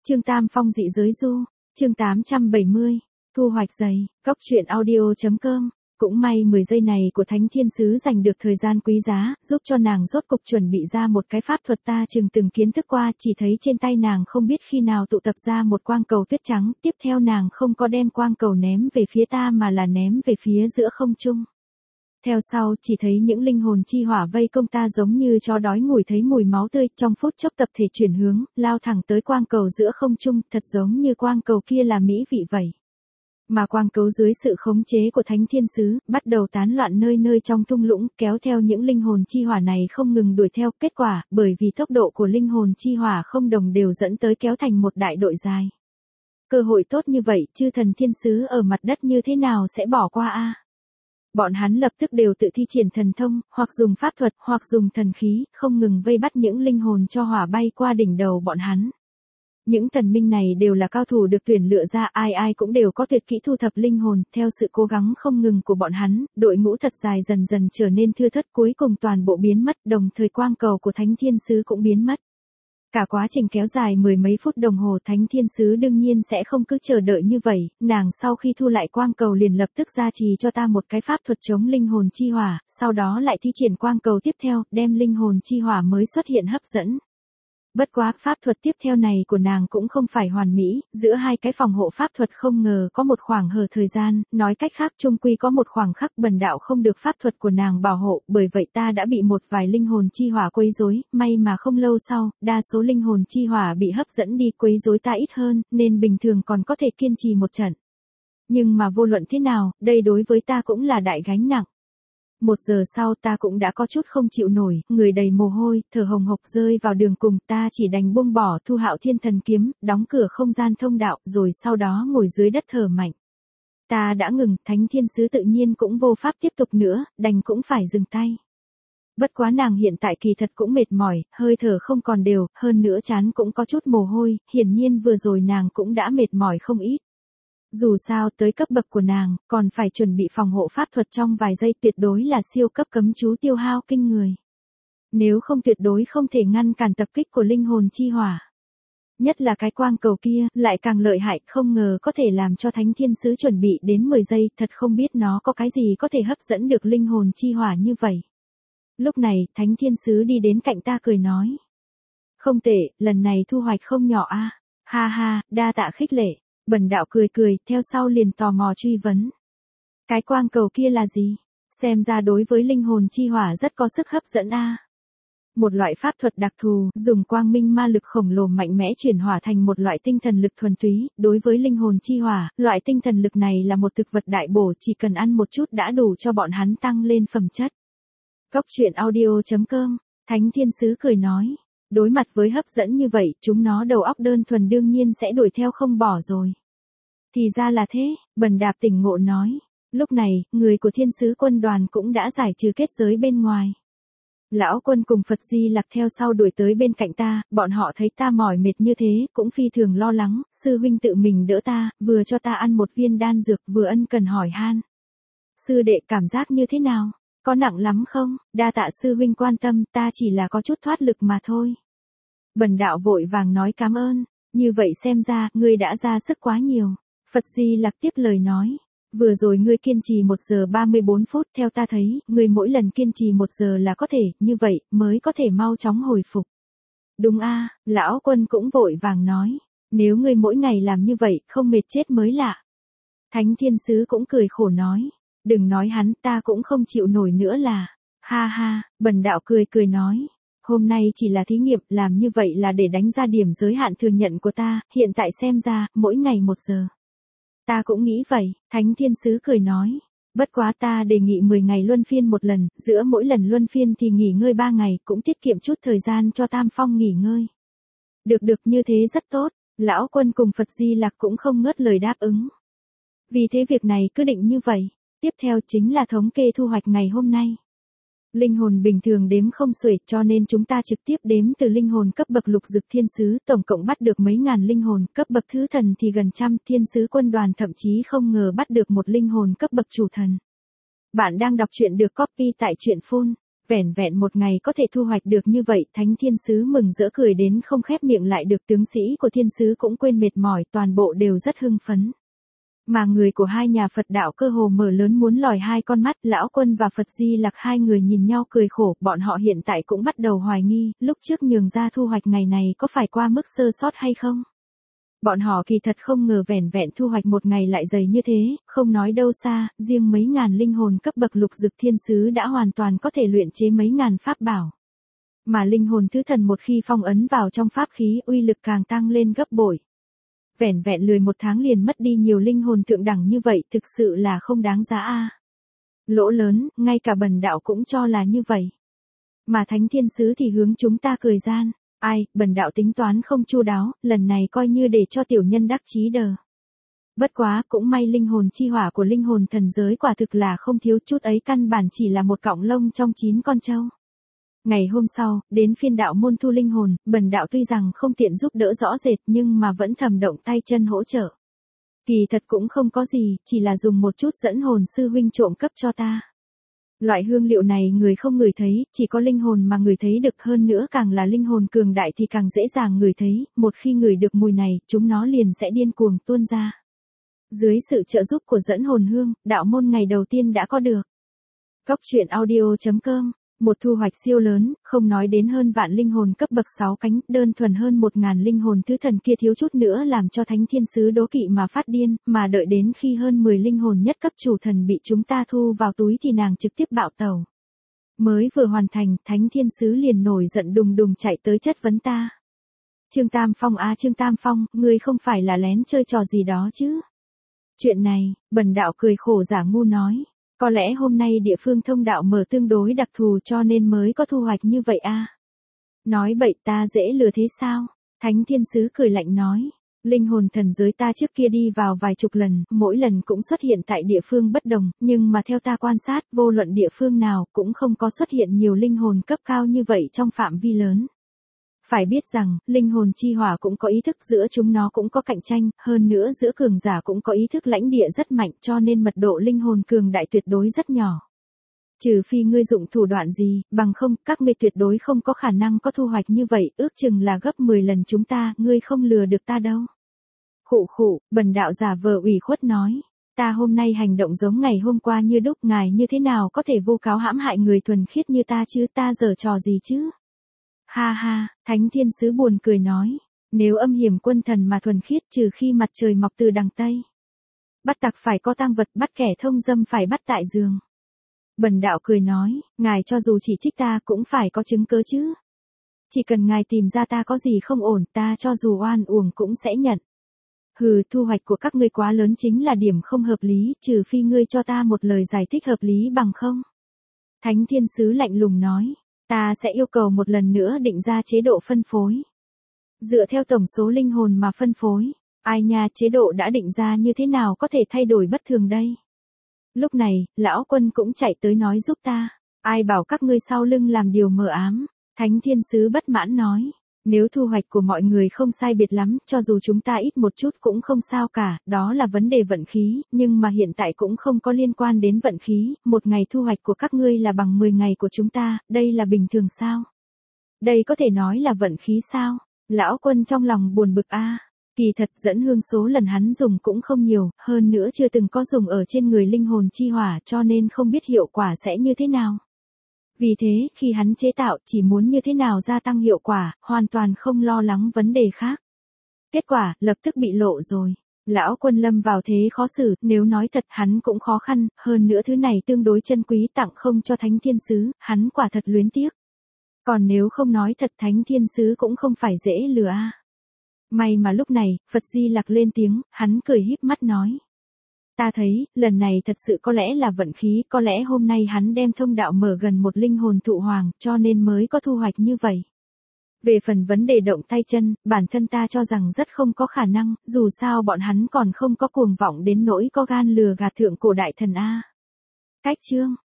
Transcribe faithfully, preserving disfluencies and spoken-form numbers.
Chương Tam Phong dị giới du, chương tám trăm bảy mươi, thu hoạch dày, góc truyện audio.com. Cũng may mười giây này của Thánh Thiên Sứ dành được thời gian quý giá, giúp cho nàng rốt cục chuẩn bị ra một cái pháp thuật ta chừng từng kiến thức qua, chỉ thấy trên tay nàng không biết khi nào tụ tập ra một quang cầu tuyết trắng, tiếp theo nàng không có đem quang cầu ném về phía ta mà là ném về phía giữa không trung. Theo sau, chỉ thấy những linh hồn chi hỏa vây công ta giống như chó đói ngửi thấy mùi máu tươi, trong phút chốc tập thể chuyển hướng, lao thẳng tới quang cầu giữa không trung, thật giống như quang cầu kia là mỹ vị vậy. Mà quang cầu dưới sự khống chế của Thánh Thiên Sứ, bắt đầu tán loạn nơi nơi trong thung lũng, kéo theo những linh hồn chi hỏa này không ngừng đuổi theo, kết quả, bởi vì tốc độ của linh hồn chi hỏa không đồng đều dẫn tới kéo thành một đại đội dài. Cơ hội tốt như vậy, chư thần thiên sứ ở mặt đất như thế nào sẽ bỏ qua a? Bọn hắn lập tức đều tự thi triển thần thông, hoặc dùng pháp thuật, hoặc dùng thần khí, không ngừng vây bắt những linh hồn cho hỏa bay qua đỉnh đầu bọn hắn. Những thần minh này đều là cao thủ được tuyển lựa ra, ai ai cũng đều có tuyệt kỹ thu thập linh hồn, theo sự cố gắng không ngừng của bọn hắn, đội ngũ thật dài dần dần trở nên thưa thớt, cuối cùng toàn bộ biến mất, đồng thời quang cầu của Thánh Thiên Sứ cũng biến mất. Cả quá trình kéo dài mười mấy phút đồng hồ, Thánh Thiên Sứ đương nhiên sẽ không cứ chờ đợi như vậy, nàng sau khi thu lại quang cầu liền lập tức gia trì cho ta một cái pháp thuật chống linh hồn chi hỏa, sau đó lại thi triển quang cầu tiếp theo, đem linh hồn chi hỏa mới xuất hiện hấp dẫn. Bất quá, pháp thuật tiếp theo này của nàng cũng không phải hoàn mỹ, giữa hai cái phòng hộ pháp thuật không ngờ có một khoảng hở thời gian, nói cách khác chung quy có một khoảng khắc bần đạo không được pháp thuật của nàng bảo hộ, bởi vậy ta đã bị một vài linh hồn chi hỏa quấy rối, may mà không lâu sau, đa số linh hồn chi hỏa bị hấp dẫn đi, quấy rối ta ít hơn, nên bình thường còn có thể kiên trì một trận. Nhưng mà vô luận thế nào, đây đối với ta cũng là đại gánh nặng. Một giờ sau ta cũng đã có chút không chịu nổi, người đầy mồ hôi, thở hồng hộc rơi vào đường cùng, ta chỉ đành buông bỏ Thu Hạo Thiên Thần Kiếm, đóng cửa không gian thông đạo, rồi sau đó ngồi dưới đất thở mạnh. Ta đã ngừng, Thánh Thiên Sứ tự nhiên cũng vô pháp tiếp tục nữa, đành cũng phải dừng tay. Bất quá nàng hiện tại kỳ thật cũng mệt mỏi, hơi thở không còn đều, hơn nữa trán cũng có chút mồ hôi, hiển nhiên vừa rồi nàng cũng đã mệt mỏi không ít. Dù sao tới cấp bậc của nàng, còn phải chuẩn bị phòng hộ pháp thuật trong vài giây, tuyệt đối là siêu cấp cấm chú tiêu hao kinh người. Nếu không tuyệt đối không thể ngăn cản tập kích của linh hồn chi hỏa. Nhất là cái quang cầu kia, lại càng lợi hại, không ngờ có thể làm cho Thánh Thiên Sứ chuẩn bị đến mười giây, thật không biết nó có cái gì có thể hấp dẫn được linh hồn chi hỏa như vậy. Lúc này, Thánh Thiên Sứ đi đến cạnh ta cười nói. Không tệ, lần này thu hoạch không nhỏ a. Ha ha, đa tạ khích lệ. Bần đạo cười cười, theo sau liền tò mò truy vấn. Cái quang cầu kia là gì? Xem ra đối với linh hồn chi hỏa rất có sức hấp dẫn a. Một loại pháp thuật đặc thù, dùng quang minh ma lực khổng lồ mạnh mẽ chuyển hỏa thành một loại tinh thần lực thuần túy, đối với linh hồn chi hỏa, loại tinh thần lực này là một thực vật đại bổ, chỉ cần ăn một chút đã đủ cho bọn hắn tăng lên phẩm chất. Góc truyện audio.com, Thánh Thiên Sứ cười nói. Đối mặt với hấp dẫn như vậy, chúng nó đầu óc đơn thuần đương nhiên sẽ đuổi theo không bỏ rồi. Thì ra là thế, Bần Đạp tỉnh ngộ nói. Lúc này, người của Thiên Sứ quân đoàn cũng đã giải trừ kết giới bên ngoài. Lão Quân cùng Phật Di Lặc theo sau đuổi tới bên cạnh ta, bọn họ thấy ta mỏi mệt như thế, cũng phi thường lo lắng, sư huynh tự mình đỡ ta, vừa cho ta ăn một viên đan dược, vừa ân cần hỏi han. Sư đệ cảm giác như thế nào? Có nặng lắm không? Đa tạ sư huynh quan tâm, ta chỉ là có chút thoát lực mà thôi. Bần đạo vội vàng nói cảm ơn, như vậy xem ra, ngươi đã ra sức quá nhiều. Phật Di Lặc tiếp lời nói, vừa rồi ngươi kiên trì một giờ ba mươi bốn phút, theo ta thấy, ngươi mỗi lần kiên trì một giờ là có thể, như vậy, mới có thể mau chóng hồi phục. Đúng a, Lão Quân cũng vội vàng nói, nếu ngươi mỗi ngày làm như vậy, không mệt chết mới lạ. Thánh Thiên Sứ cũng cười khổ nói. Đừng nói hắn, ta cũng không chịu nổi nữa là. Ha ha, Bần đạo cười cười nói. Hôm nay chỉ là thí nghiệm, làm như vậy là để đánh ra điểm giới hạn thừa nhận của ta, hiện tại xem ra, mỗi ngày một giờ. Ta cũng nghĩ vậy, Thánh Thiên Sứ cười nói. Bất quá ta đề nghị mười ngày luân phiên một lần, giữa mỗi lần luân phiên thì nghỉ ngơi ba ngày, cũng tiết kiệm chút thời gian cho Tam Phong nghỉ ngơi. Được được, như thế rất tốt, Lão Quân cùng Phật Di Lặc cũng không ngớt lời đáp ứng. Vì thế việc này cứ định như vậy. Tiếp theo chính là thống kê thu hoạch ngày hôm nay. Linh hồn bình thường đếm không xuể, cho nên chúng ta trực tiếp đếm từ linh hồn cấp bậc lục dực thiên sứ, tổng cộng bắt được mấy ngàn linh hồn, cấp bậc thứ thần thì gần trăm, thiên sứ quân đoàn thậm chí không ngờ bắt được một linh hồn cấp bậc chủ thần. Bạn đang đọc truyện được copy tại truyện phun. Vẻn vẹn một ngày có thể thu hoạch được như vậy, Thánh Thiên Sứ mừng rỡ cười đến không khép miệng lại được, tướng sĩ của Thiên Sứ cũng quên mệt mỏi, toàn bộ đều rất hưng phấn. Mà người của hai nhà Phật đạo cơ hồ mở lớn muốn lòi hai con mắt, Lão Quân và Phật Di Lặc hai người nhìn nhau cười khổ, bọn họ hiện tại cũng bắt đầu hoài nghi, lúc trước nhường ra thu hoạch ngày này có phải qua mức sơ sót hay không? Bọn họ kỳ thật không ngờ vẻn vẹn thu hoạch một ngày lại dày như thế, không nói đâu xa, riêng mấy ngàn linh hồn cấp bậc lục dực thiên sứ đã hoàn toàn có thể luyện chế mấy ngàn pháp bảo. Mà linh hồn thứ thần một khi phong ấn vào trong pháp khí, uy lực càng tăng lên gấp bội. Vẻn vẹn lười một tháng liền mất đi nhiều linh hồn thượng đẳng như vậy, thực sự là không đáng giá a. Lỗ lớn, ngay cả bần đạo cũng cho là như vậy. Mà Thánh Thiên Sứ thì hướng chúng ta cười gian. Ai, bần đạo tính toán không chu đáo, lần này coi như để cho tiểu nhân đắc chí đờ. Bất quá, cũng may linh hồn chi hỏa của linh hồn thần giới quả thực là không thiếu, chút ấy căn bản chỉ là một cọng lông trong chín con trâu. Ngày hôm sau, đến phiên đạo môn thu linh hồn, bần đạo tuy rằng không tiện giúp đỡ rõ rệt nhưng mà vẫn thầm động tay chân hỗ trợ. Kỳ thật cũng không có gì, chỉ là dùng một chút dẫn hồn sư huynh trộm cấp cho ta. Loại hương liệu này người không ngửi thấy, chỉ có linh hồn mà ngửi thấy được, hơn nữa càng là linh hồn cường đại thì càng dễ dàng ngửi thấy, một khi ngửi được mùi này, chúng nó liền sẽ điên cuồng tuôn ra. Dưới sự trợ giúp của dẫn hồn hương, đạo môn ngày đầu tiên đã có được. Góc truyện audio chấm com, một thu hoạch siêu lớn, không nói đến hơn vạn linh hồn cấp bậc sáu cánh, đơn thuần hơn một ngàn linh hồn thứ thần kia thiếu chút nữa làm cho Thánh Thiên Sứ đố kỵ mà phát điên, mà đợi đến khi hơn mười linh hồn nhất cấp chủ thần bị chúng ta thu vào túi thì nàng trực tiếp bạo tẩu. Mới vừa hoàn thành, Thánh Thiên Sứ liền nổi giận đùng đùng chạy tới chất vấn ta. Trương Tam Phong à Trương Tam Phong, ngươi không phải là lén chơi trò gì đó chứ? Chuyện này, bần đạo cười khổ giả ngu nói. Có lẽ hôm nay địa phương thông đạo mở tương đối đặc thù cho nên mới có thu hoạch như vậy a. Nói bậy, ta dễ lừa thế sao? Thánh Thiên Sứ cười lạnh nói. Linh hồn thần giới ta trước kia đi vào vài chục lần, mỗi lần cũng xuất hiện tại địa phương bất đồng, nhưng mà theo ta quan sát, vô luận địa phương nào cũng không có xuất hiện nhiều linh hồn cấp cao như vậy trong phạm vi lớn. Phải biết rằng, linh hồn chi hỏa cũng có ý thức, giữa chúng nó cũng có cạnh tranh, hơn nữa giữa cường giả cũng có ý thức lãnh địa rất mạnh, cho nên mật độ linh hồn cường đại tuyệt đối rất nhỏ. Trừ phi ngươi dụng thủ đoạn gì, bằng không, các ngươi tuyệt đối không có khả năng có thu hoạch như vậy, ước chừng là gấp mười lần chúng ta, ngươi không lừa được ta đâu. Khụ khụ, bần đạo giả vờ ủy khuất nói. Ta hôm nay hành động giống ngày hôm qua như đúc, ngài như thế nào có thể vô cáo hãm hại người thuần khiết như ta chứ, ta giở trò gì chứ? Ha ha, Thánh Thiên Sứ buồn cười nói, nếu âm hiểm quân thần mà thuần khiết trừ khi mặt trời mọc từ đằng Tây. Bắt tặc phải có tang vật, bắt kẻ thông dâm phải bắt tại giường. Bần đạo cười nói, ngài cho dù chỉ trích ta cũng phải có chứng cớ chứ. Chỉ cần ngài tìm ra ta có gì không ổn, ta cho dù oan uổng cũng sẽ nhận. Hừ, thu hoạch của các ngươi quá lớn chính là điểm không hợp lý, trừ phi ngươi cho ta một lời giải thích hợp lý bằng không. Thánh Thiên Sứ lạnh lùng nói. Ta sẽ yêu cầu một lần nữa định ra chế độ phân phối. Dựa theo tổng số linh hồn mà phân phối, ai nha, chế độ đã định ra như thế nào có thể thay đổi bất thường đây? Lúc này, Lão Quân cũng chạy tới nói giúp ta. Ai bảo các ngươi sau lưng làm điều mờ ám? Thánh Thiên Sứ bất mãn nói. Nếu thu hoạch của mọi người không sai biệt lắm, cho dù chúng ta ít một chút cũng không sao cả, đó là vấn đề vận khí, nhưng mà hiện tại cũng không có liên quan đến vận khí, một ngày thu hoạch của các ngươi là bằng mười ngày của chúng ta, đây là bình thường sao? Đây có thể nói là vận khí sao? Lão Quân trong lòng buồn bực a. Kỳ thật dẫn hương số lần hắn dùng cũng không nhiều, hơn nữa chưa từng có dùng ở trên người linh hồn chi hỏa cho nên không biết hiệu quả sẽ như thế nào. Vì thế, khi hắn chế tạo chỉ muốn như thế nào gia tăng hiệu quả, hoàn toàn không lo lắng vấn đề khác. Kết quả, lập tức bị lộ rồi. Lão Quân lâm vào thế khó xử, nếu nói thật hắn cũng khó khăn, hơn nữa thứ này tương đối chân quý tặng không cho Thánh Thiên Sứ, hắn quả thật luyến tiếc. Còn nếu không nói thật Thánh Thiên Sứ cũng không phải dễ lừa a. May mà lúc này, Phật Di Lặc lên tiếng, hắn cười híp mắt nói. Ta thấy, lần này thật sự có lẽ là vận khí, có lẽ hôm nay hắn đem thông đạo mở gần một linh hồn thụ hoàng, cho nên mới có thu hoạch như vậy. Về phần vấn đề động tay chân, bản thân ta cho rằng rất không có khả năng, dù sao bọn hắn còn không có cuồng vọng đến nỗi có gan lừa gạt thượng cổ đại thần A. Cách chương.